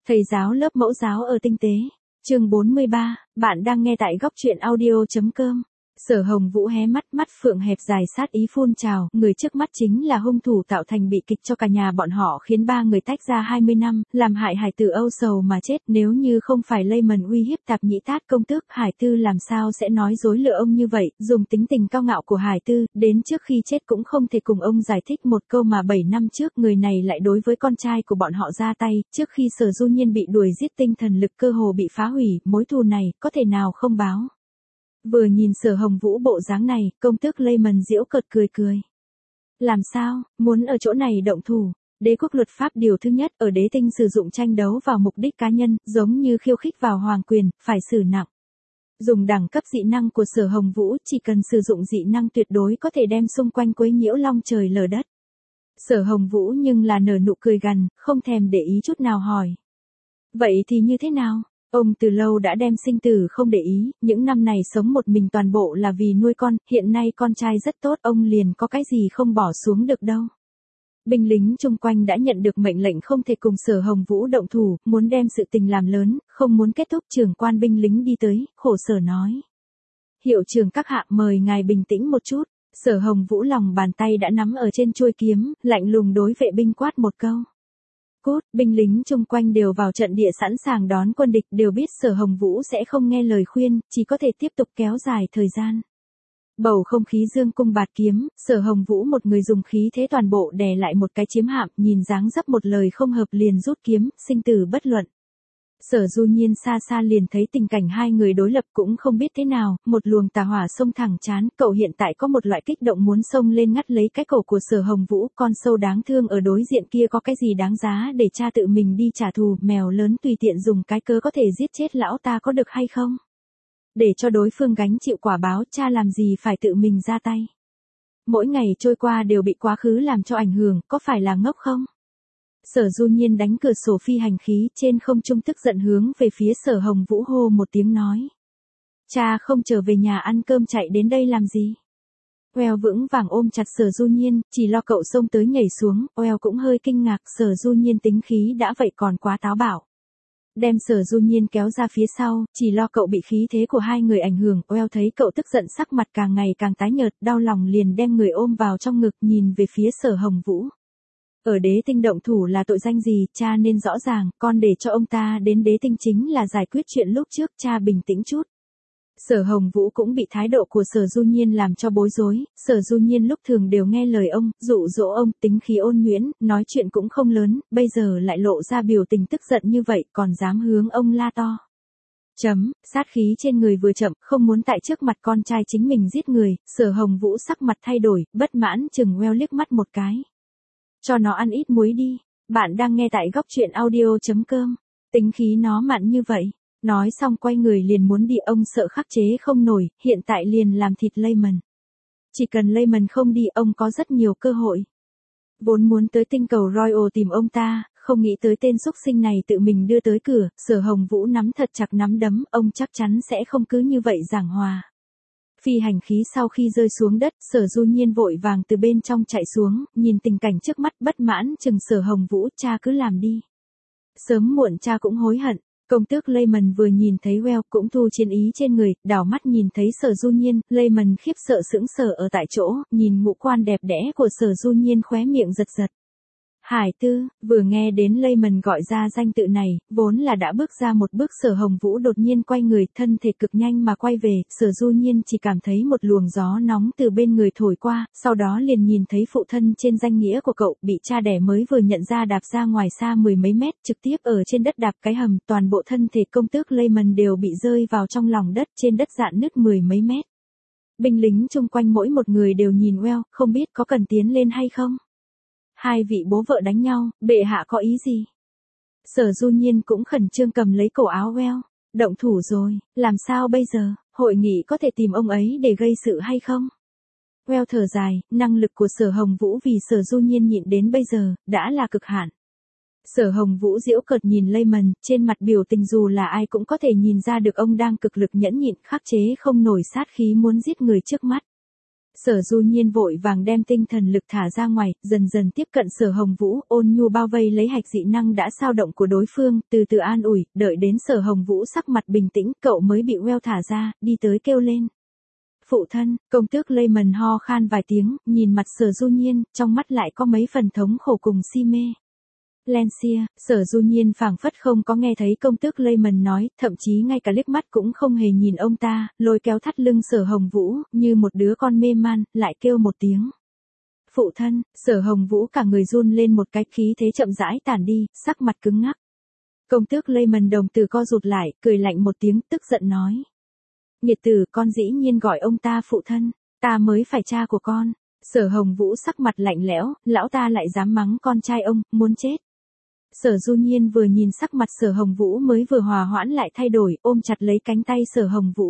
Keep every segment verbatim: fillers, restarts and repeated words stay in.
Thầy giáo lớp mẫu giáo ở Tinh Tế. Chương bốn mươi ba, bạn đang nghe tại góc truyện audio.com. Sở Hồng Vũ hé mắt, mắt phượng hẹp dài sát ý phun trào, người trước mắt chính là hung thủ tạo thành bi kịch cho cả nhà bọn họ, khiến ba người tách ra hai mươi năm, làm hại Hải Tử âu sầu mà chết. Nếu như không phải Lehman uy hiếp Tạp Nhĩ Tát công tước, Hải Tư làm sao sẽ nói dối lừa ông như vậy, dùng tính tình cao ngạo của Hải Tư, đến trước khi chết cũng không thể cùng ông giải thích một câu mà bảy năm trước người này lại đối với con trai của bọn họ ra tay, trước khi Sở Du Nhiên bị đuổi giết tinh thần lực cơ hồ bị phá hủy, mối thù này, có thể nào không báo. Vừa nhìn Sở Hồng Vũ bộ dáng này, công tước Lehman giễu cợt cười cười. Làm sao, muốn ở chỗ này động thủ? Đế quốc luật pháp điều thứ nhất, ở đế tinh sử dụng tranh đấu vào mục đích cá nhân, giống như khiêu khích vào hoàng quyền, phải xử nặng. Dùng đẳng cấp dị năng của Sở Hồng Vũ, chỉ cần sử dụng dị năng tuyệt đối có thể đem xung quanh quấy nhiễu long trời lở đất. Sở Hồng Vũ nhưng là nở nụ cười gằn, không thèm để ý chút nào hỏi. Vậy thì như thế nào? Ông từ lâu đã đem sinh tử không để ý, những năm này sống một mình toàn bộ là vì nuôi con, hiện nay con trai rất tốt, ông liền có cái gì không bỏ xuống được đâu. Binh lính chung quanh đã nhận được mệnh lệnh không thể cùng Sở Hồng Vũ động thủ, muốn đem sự tình làm lớn, không muốn kết thúc. Trưởng quan binh lính đi tới, khổ sở nói. Hiệu trưởng các hạ, mời ngài bình tĩnh một chút. Sở Hồng Vũ lòng bàn tay đã nắm ở trên chuôi kiếm, lạnh lùng đối vệ binh quát một câu. Cút, binh lính chung quanh đều vào trận địa sẵn sàng đón quân địch, đều biết Sở Hồng Vũ sẽ không nghe lời khuyên, chỉ có thể tiếp tục kéo dài thời gian. Bầu không khí dương cung bạt kiếm, Sở Hồng Vũ một người dùng khí thế toàn bộ đè lại một cái chiếm hạm, nhìn dáng dấp một lời không hợp liền rút kiếm, sinh tử bất luận. Sở Du Nhiên xa xa liền thấy tình cảnh hai người đối lập cũng không biết thế nào, một luồng tà hỏa xông thẳng chán, cậu hiện tại có một loại kích động muốn xông lên ngắt lấy cái cổ của Sở Hồng Vũ, con sâu đáng thương ở đối diện kia có cái gì đáng giá để cha tự mình đi trả thù, mèo lớn tùy tiện dùng cái cớ có thể giết chết lão ta có được hay không? Để cho đối phương gánh chịu quả báo, cha làm gì phải tự mình ra tay? Mỗi ngày trôi qua đều bị quá khứ làm cho ảnh hưởng, có phải là ngốc không? Sở Du Nhiên đánh cửa sổ phi hành khí trên không trung tức giận hướng về phía Sở Hồng Vũ hô một tiếng nói. Cha không trở về nhà ăn cơm chạy đến đây làm gì? Oeo vững vàng ôm chặt Sở Du Nhiên, chỉ lo cậu xông tới nhảy xuống, Oeo cũng hơi kinh ngạc, Sở Du Nhiên tính khí đã vậy còn quá táo bạo. Đem Sở Du Nhiên kéo ra phía sau, chỉ lo cậu bị khí thế của hai người ảnh hưởng, Oeo thấy cậu tức giận sắc mặt càng ngày càng tái nhợt, đau lòng liền đem người ôm vào trong ngực nhìn về phía Sở Hồng Vũ. Ở đế tinh động thủ là tội danh gì, cha nên rõ ràng, con để cho ông ta đến đế tinh chính là giải quyết chuyện lúc trước, cha bình tĩnh chút. Sở Hồng Vũ cũng bị thái độ của Sở Du Nhiên làm cho bối rối, Sở Du Nhiên lúc thường đều nghe lời ông, dụ dỗ ông, tính khí ôn nhuyễn, nói chuyện cũng không lớn, bây giờ lại lộ ra biểu tình tức giận như vậy, còn dám hướng ông la to. Chấm, sát khí trên người vừa chậm, không muốn tại trước mặt con trai chính mình giết người, Sở Hồng Vũ sắc mặt thay đổi, bất mãn chừng Oeo liếc mắt một cái. Cho nó ăn ít muối đi, bạn đang nghe tại góc truyện audio.com, tính khí nó mặn như vậy, nói xong quay người liền muốn đi, ông sợ khắc chế không nổi, hiện tại liền làm thịt Lehman. Chỉ cần Lehman không đi ông có rất nhiều cơ hội. Vốn muốn tới tinh cầu Royal tìm ông ta, không nghĩ tới tên xúc sinh này tự mình đưa tới cửa, Sở Hồng Vũ nắm thật chặt nắm đấm, ông chắc chắn sẽ không cứ như vậy giảng hòa. Phi hành khí sau khi rơi xuống đất, Sở Du Nhiên vội vàng từ bên trong chạy xuống, nhìn tình cảnh trước mắt bất mãn chừng Sở Hồng Vũ, cha cứ làm đi. Sớm muộn cha cũng hối hận. Công tước Lehman vừa nhìn thấy Well cũng thu chiến ý trên người, đảo mắt nhìn thấy Sở Du Nhiên, Lehman khiếp sợ sững sờ ở tại chỗ, nhìn ngũ quan đẹp đẽ của Sở Du Nhiên khóe miệng giật giật. Hải Tư, vừa nghe đến Lehman gọi ra danh tự này, vốn là đã bước ra một bước, Sở Hồng Vũ đột nhiên quay người, thân thể cực nhanh mà quay về, Sở Du Nhiên chỉ cảm thấy một luồng gió nóng từ bên người thổi qua, sau đó liền nhìn thấy phụ thân trên danh nghĩa của cậu, bị cha đẻ mới vừa nhận ra đạp ra ngoài xa mười mấy mét, trực tiếp ở trên đất đạp cái hầm, toàn bộ thân thể công tước Lehman đều bị rơi vào trong lòng đất, trên đất dạn nứt mười mấy mét. Binh lính chung quanh mỗi một người đều nhìn Well, không biết có cần tiến lên hay không. Hai vị bố vợ đánh nhau, bệ hạ có ý gì? Sở Du Nhiên cũng khẩn trương cầm lấy cổ áo Well, động thủ rồi, làm sao bây giờ, hội nghị có thể tìm ông ấy để gây sự hay không? Well thở dài, năng lực của Sở Hồng Vũ vì Sở Du Nhiên nhịn đến bây giờ, đã là cực hạn. Sở Hồng Vũ giễu cợt nhìn Lehman, trên mặt biểu tình dù là ai cũng có thể nhìn ra được ông đang cực lực nhẫn nhịn, khắc chế không nổi sát khí muốn giết người trước mắt. Sở Du Nhiên vội vàng đem tinh thần lực thả ra ngoài, dần dần tiếp cận Sở Hồng Vũ, ôn nhu bao vây lấy hạch dị năng đã sao động của đối phương, từ từ an ủi, đợi đến Sở Hồng Vũ sắc mặt bình tĩnh, cậu mới bị Well thả ra, đi tới kêu lên. Phụ thân, công tước Lemon ho khan vài tiếng, nhìn mặt Sở Du Nhiên, trong mắt lại có mấy phần thống khổ cùng si mê. Lancia, Sở Du Nhiên phảng phất không có nghe thấy công tước Lemon nói, thậm chí ngay cả liếc mắt cũng không hề nhìn ông ta, lôi kéo thắt lưng Sở Hồng Vũ, như một đứa con mê man, lại kêu một tiếng. Phụ thân, Sở Hồng Vũ cả người run lên một cái, khí thế chậm rãi tản đi, sắc mặt cứng ngắc. Công tước Lemon đồng tử co rụt lại, cười lạnh một tiếng, tức giận nói. Nghiệt tử, con dĩ nhiên gọi ông ta phụ thân, ta mới phải cha của con. Sở Hồng Vũ sắc mặt lạnh lẽo, lão ta lại dám mắng con trai ông, muốn chết. Sở Du Nhiên vừa nhìn sắc mặt Sở Hồng Vũ mới vừa hòa hoãn lại thay đổi, ôm chặt lấy cánh tay Sở Hồng Vũ.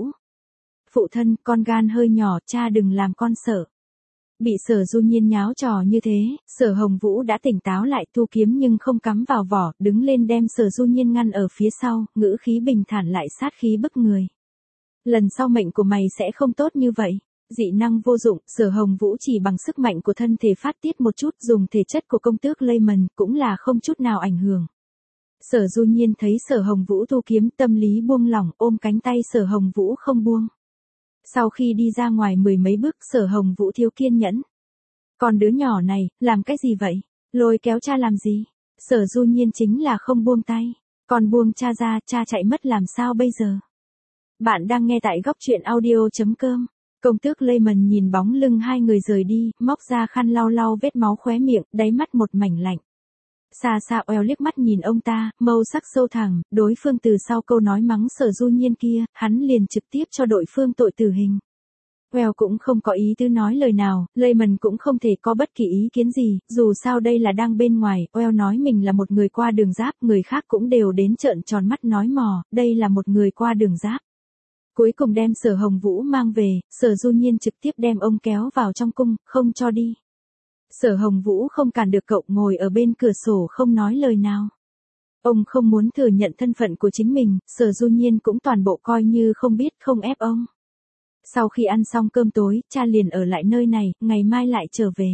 Phụ thân, con gan hơi nhỏ, cha đừng làm con sợ. Bị Sở Du Nhiên nháo trò như thế, Sở Hồng Vũ đã tỉnh táo lại, thu kiếm nhưng không cắm vào vỏ, đứng lên đem Sở Du Nhiên ngăn ở phía sau, ngữ khí bình thản lại sát khí bức người. Lần sau mệnh của mày sẽ không tốt như vậy. Dị năng vô dụng, Sở Hồng Vũ chỉ bằng sức mạnh của thân thể phát tiết một chút, dùng thể chất của công tước Lemon cũng là không chút nào ảnh hưởng. Sở Du Nhiên thấy Sở Hồng Vũ thu kiếm, tâm lý buông lỏng, ôm cánh tay Sở Hồng Vũ không buông. Sau khi đi ra ngoài mười mấy bước, Sở Hồng Vũ thiếu kiên nhẫn. Còn đứa nhỏ này, làm cái gì vậy? Lôi kéo cha làm gì? Sở Du Nhiên chính là không buông tay. Còn buông cha ra, cha chạy mất làm sao bây giờ? Bạn đang nghe tại góc truyện audio chấm com. Công tước Lemon nhìn bóng lưng hai người rời đi, móc ra khăn lau lau vết máu khóe miệng, đáy mắt một mảnh lạnh. Xa xa Well liếc mắt nhìn ông ta, mâu sắc sâu thẳm, đối phương từ sau câu nói mắng Sở Du Nhiên kia, hắn liền trực tiếp cho đội phương tội tử hình. Well cũng không có ý tứ nói lời nào, Lemon cũng không thể có bất kỳ ý kiến gì, dù sao đây là đang bên ngoài, Well nói mình là một người qua đường giáp, người khác cũng đều đến trợn tròn mắt nói mò, đây là một người qua đường giáp. Cuối cùng đem Sở Hồng Vũ mang về, Sở Du Nhiên trực tiếp đem ông kéo vào trong cung, không cho đi. Sở Hồng Vũ không cản được cậu, ngồi ở bên cửa sổ không nói lời nào. Ông không muốn thừa nhận thân phận của chính mình, Sở Du Nhiên cũng toàn bộ coi như không biết, không ép ông. Sau khi ăn xong cơm tối, cha liền ở lại nơi này, ngày mai lại trở về.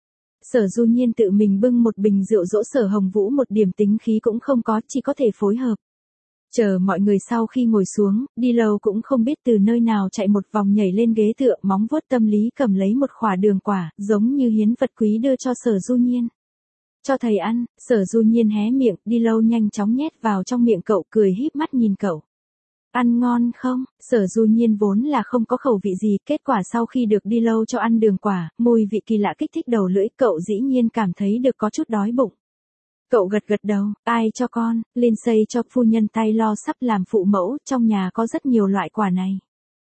Sở Du Nhiên tự mình bưng một bình rượu dỗ Sở Hồng Vũ, một điểm tính khí cũng không có, chỉ có thể phối hợp. Chờ mọi người sau khi ngồi xuống, đi lâu cũng không biết từ nơi nào chạy một vòng nhảy lên ghế tựa, móng vuốt tâm lý cầm lấy một khỏa đường quả, giống như hiến vật quý đưa cho Sở Du Nhiên. Cho thầy ăn, Sở Du Nhiên hé miệng, đi lâu nhanh chóng nhét vào trong miệng cậu, cười híp mắt nhìn cậu. Ăn ngon không? Sở Du Nhiên vốn là không có khẩu vị gì, kết quả sau khi được đi lâu cho ăn đường quả, mùi vị kỳ lạ kích thích đầu lưỡi, cậu dĩ nhiên cảm thấy được có chút đói bụng. Cậu gật gật đầu, ai cho con, Lindsay cho phu nhân tay lo sắp làm phụ mẫu, trong nhà có rất nhiều loại quả này.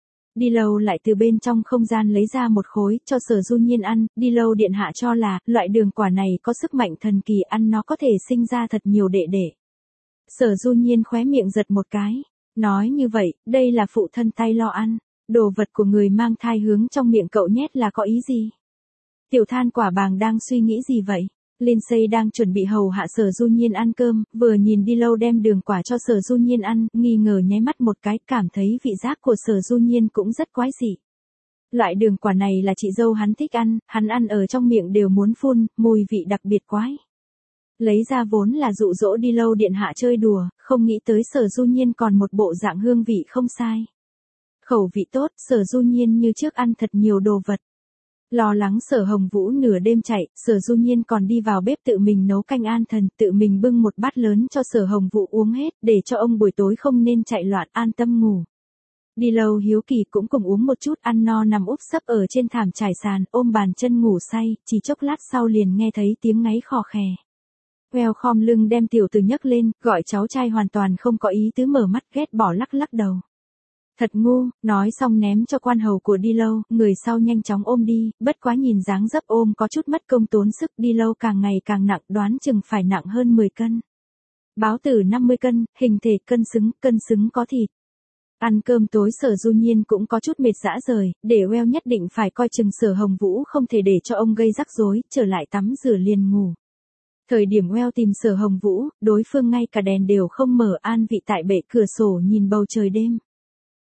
Đi lâu lại từ bên trong không gian lấy ra một khối, cho Sở Du Nhiên ăn, đi lâu điện hạ cho là, loại đường quả này có sức mạnh thần kỳ, ăn nó có thể sinh ra thật nhiều đệ đệ. Sở Du Nhiên khóe miệng giật một cái, nói như vậy, đây là phụ thân tay lo ăn, đồ vật của người mang thai hướng trong miệng cậu nhét là có ý gì? Tiểu Than Quả Bàng đang suy nghĩ gì vậy? Lindsay đang chuẩn bị hầu hạ Sở Du Nhiên ăn cơm, vừa nhìn đi lâu đem đường quả cho Sở Du Nhiên ăn, nghi ngờ nháy mắt một cái, cảm thấy vị giác của Sở Du Nhiên cũng rất quái dị. Loại đường quả này là chị dâu hắn thích ăn, hắn ăn ở trong miệng đều muốn phun, mùi vị đặc biệt quái. Lấy ra vốn là dụ dỗ đi lâu điện hạ chơi đùa, không nghĩ tới Sở Du Nhiên còn một bộ dạng hương vị không sai. Khẩu vị tốt, Sở Du Nhiên như trước ăn thật nhiều đồ vật. Lo lắng Sở Hồng Vũ nửa đêm chạy, Sở Du Nhiên còn đi vào bếp tự mình nấu canh an thần, tự mình bưng một bát lớn cho Sở Hồng Vũ uống hết, để cho ông buổi tối không nên chạy loạn, an tâm ngủ. Đi lâu hiếu kỳ cũng cùng uống một chút, ăn no nằm úp sấp ở trên thảm trải sàn, ôm bàn chân ngủ say, chỉ chốc lát sau liền nghe thấy tiếng ngáy khò khè. Well khom lưng đem tiểu tử nhấc lên, gọi cháu trai hoàn toàn không có ý tứ, mở mắt ghét bỏ lắc lắc đầu. Thật ngu, nói xong ném cho quan hầu của đi lâu, người sau nhanh chóng ôm đi, bất quá nhìn dáng dấp ôm có chút mất công tốn sức, đi lâu càng ngày càng nặng, đoán chừng phải nặng hơn mười cân. Báo tử năm mươi cân, hình thể cân xứng, cân xứng có thịt. Ăn cơm tối Sở Du Nhiên cũng có chút mệt dã rời, để Well nhất định phải coi chừng Sở Hồng Vũ không thể để cho ông gây rắc rối, trở lại tắm rửa liền ngủ. Thời điểm Well tìm Sở Hồng Vũ, đối phương ngay cả đèn đều không mở, an vị tại bệ cửa sổ nhìn bầu trời đêm.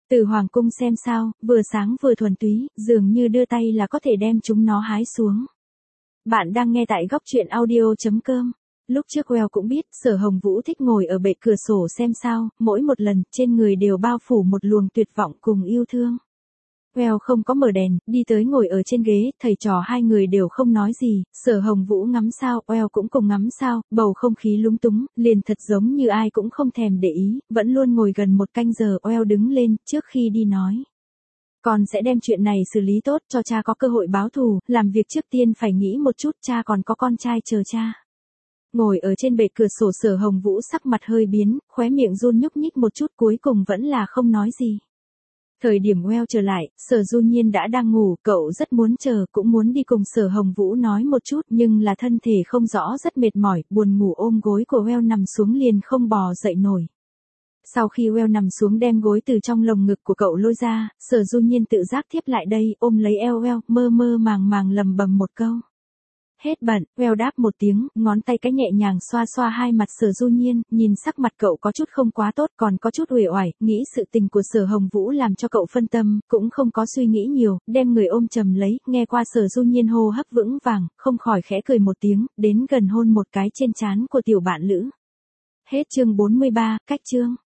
Từ hoàng cung xem sao, vừa sáng vừa thuần túy, dường như đưa tay là có thể đem chúng nó hái xuống. Bạn đang nghe tại góc truyện audio.com. Lúc trước Well cũng biết, Sở Hồng Vũ thích ngồi ở bệ cửa sổ xem sao, mỗi một lần, trên người đều bao phủ một luồng tuyệt vọng cùng yêu thương. Well không có mở đèn, đi tới ngồi ở trên ghế, thầy trò hai người đều không nói gì, Sở Hồng Vũ ngắm sao, Well cũng cùng ngắm sao, bầu không khí lúng túng, liền thật giống như ai cũng không thèm để ý, vẫn luôn ngồi gần một canh giờ, Well đứng lên, trước khi đi nói. Con sẽ đem chuyện này xử lý tốt cho cha có cơ hội báo thù, làm việc trước tiên phải nghĩ một chút, cha còn có con trai chờ cha. Ngồi ở trên bệ cửa sổ, Sở Hồng Vũ sắc mặt hơi biến, khóe miệng run nhúc nhích một chút, cuối cùng vẫn là không nói gì. Thời điểm Well trở lại, Sở Du Nhiên đã đang ngủ, cậu rất muốn chờ, cũng muốn đi cùng Sở Hồng Vũ nói một chút, nhưng là thân thể không rõ rất mệt mỏi, buồn ngủ ôm gối của Well nằm xuống liền không bò dậy nổi. Sau khi Well nằm xuống đem gối từ trong lồng ngực của cậu lôi ra, Sở Du Nhiên tự giác thiếp lại đây, ôm lấy eo Well, mơ mơ màng màng lầm bầm một câu. Hết bận, Well đáp một tiếng, ngón tay cái nhẹ nhàng xoa xoa hai mặt Sở Du Nhiên, nhìn sắc mặt cậu có chút không quá tốt, còn có chút uể oải, nghĩ sự tình của Sở Hồng Vũ làm cho cậu phân tâm, cũng không có suy nghĩ nhiều, đem người ôm chầm lấy, nghe qua Sở Du Nhiên hô hấp vững vàng, không khỏi khẽ cười một tiếng, đến gần hôn một cái trên trán của tiểu bạn lữ. Hết chương bốn mươi ba, cách chương.